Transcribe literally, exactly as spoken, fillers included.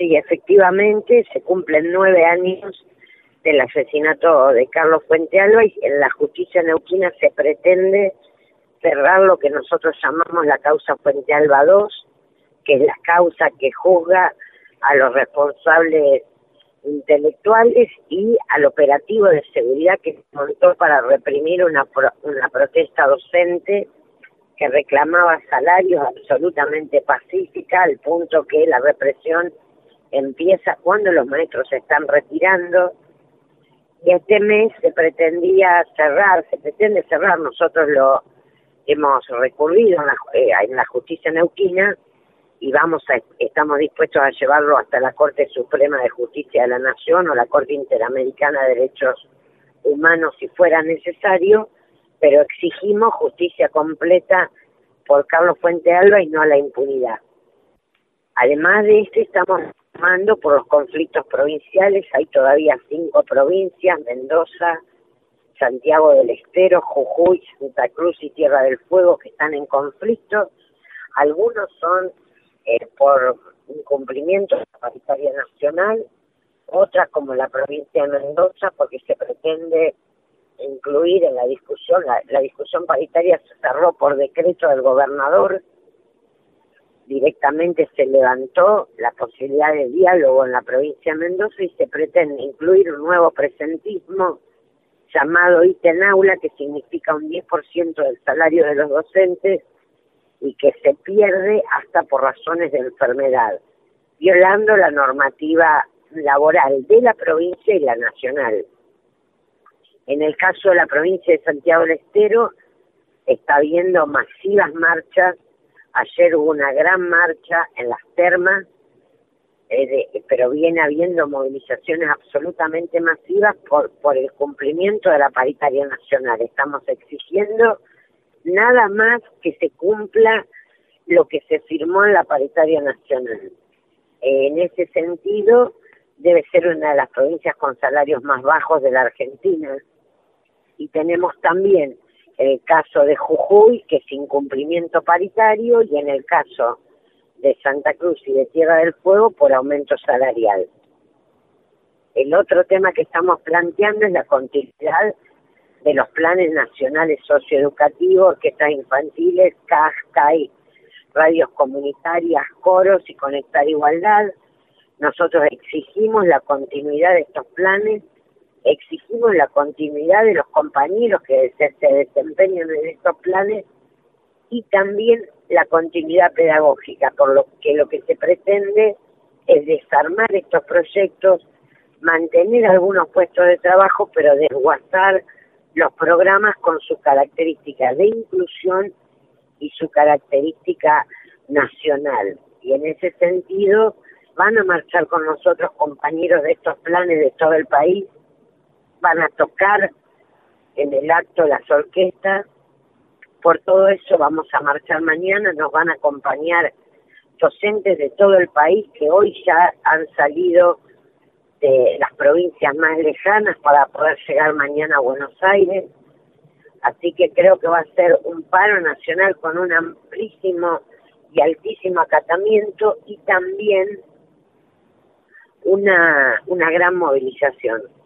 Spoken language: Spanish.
Sí, efectivamente, se cumplen nueve años del asesinato de Carlos Fuentealba y en la justicia neuquina se pretende cerrar lo que nosotros llamamos la causa Fuentealba dos, que es la causa que juzga a los responsables intelectuales y al operativo de seguridad que se montó para reprimir una, pro, una protesta docente que reclamaba salarios absolutamente pacífica, al punto que la represión empieza cuando los maestros se están retirando. Y este mes se pretendía cerrar, se pretende cerrar, nosotros lo hemos recurrido en la, eh, en la justicia neuquina y vamos a, estamos dispuestos a llevarlo hasta la Corte Suprema de Justicia de la Nación o la Corte Interamericana de Derechos Humanos si fuera necesario, pero exigimos justicia completa por Carlos Fuentealba y no a la impunidad. Además de esto, estamos llamando por los conflictos provinciales. Hay todavía cinco provincias: Mendoza, Santiago del Estero, Jujuy, Santa Cruz y Tierra del Fuego, que están en conflicto. Algunos son eh, por incumplimiento de la paritaria nacional, otras como la provincia de Mendoza, porque se pretende incluir en la discusión, la, la discusión paritaria se cerró por decreto del gobernador, directamente se levantó la posibilidad de diálogo en la provincia de Mendoza y se pretende incluir un nuevo presentismo llamado ítem aula, que significa un diez por ciento del salario de los docentes y que se pierde hasta por razones de enfermedad, violando la normativa laboral de la provincia y la nacional. En el caso de la provincia de Santiago del Estero, está habiendo masivas marchas. Ayer hubo una gran marcha en las termas, eh, de, pero viene habiendo movilizaciones absolutamente masivas por, por el cumplimiento de la paritaria nacional. Estamos exigiendo nada más que se cumpla lo que se firmó en la paritaria nacional. Eh, en ese sentido, debe ser una de las provincias con salarios más bajos de la Argentina. Y tenemos también el caso de Jujuy, que es incumplimiento paritario, y en el caso de Santa Cruz y de Tierra del Fuego, por aumento salarial. El otro tema que estamos planteando es la continuidad de los planes nacionales socioeducativos, orquestas infantiles, C A J, C A I, radios comunitarias, coros y Conectar Igualdad. Nosotros exigimos la continuidad de estos planes, exigimos la continuidad de los compañeros que se, se desempeñan en estos planes y también la continuidad pedagógica, por lo que lo que se pretende es desarmar estos proyectos, mantener algunos puestos de trabajo, pero desguazar los programas con sus características de inclusión y su característica nacional. Y en ese sentido van a marchar con nosotros compañeros de estos planes de todo el país, van a tocar en el acto las orquestas. Por todo eso vamos a marchar mañana, nos van a acompañar docentes de todo el país que hoy ya han salido de las provincias más lejanas para poder llegar mañana a Buenos Aires. Así que creo que va a ser un paro nacional con un amplísimo y altísimo acatamiento y también una, una gran movilización.